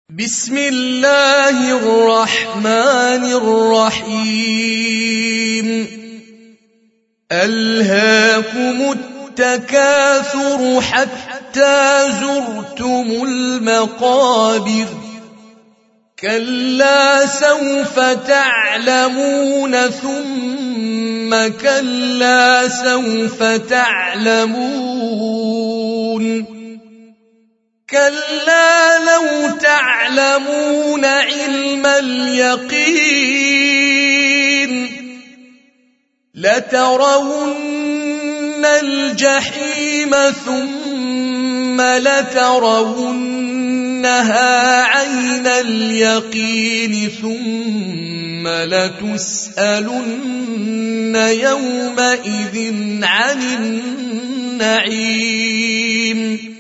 بسم الله الرحمن الرحيم ألهاكم التكاثر حتى زرتم المقابر كلا سوف تعلمون ثم كلا سوف تعلمون كلا لو تعلمون علم اليقين لترون الجحيم ثم لترونها عين اليقين ثم لتسألن يومئذ عن النعيم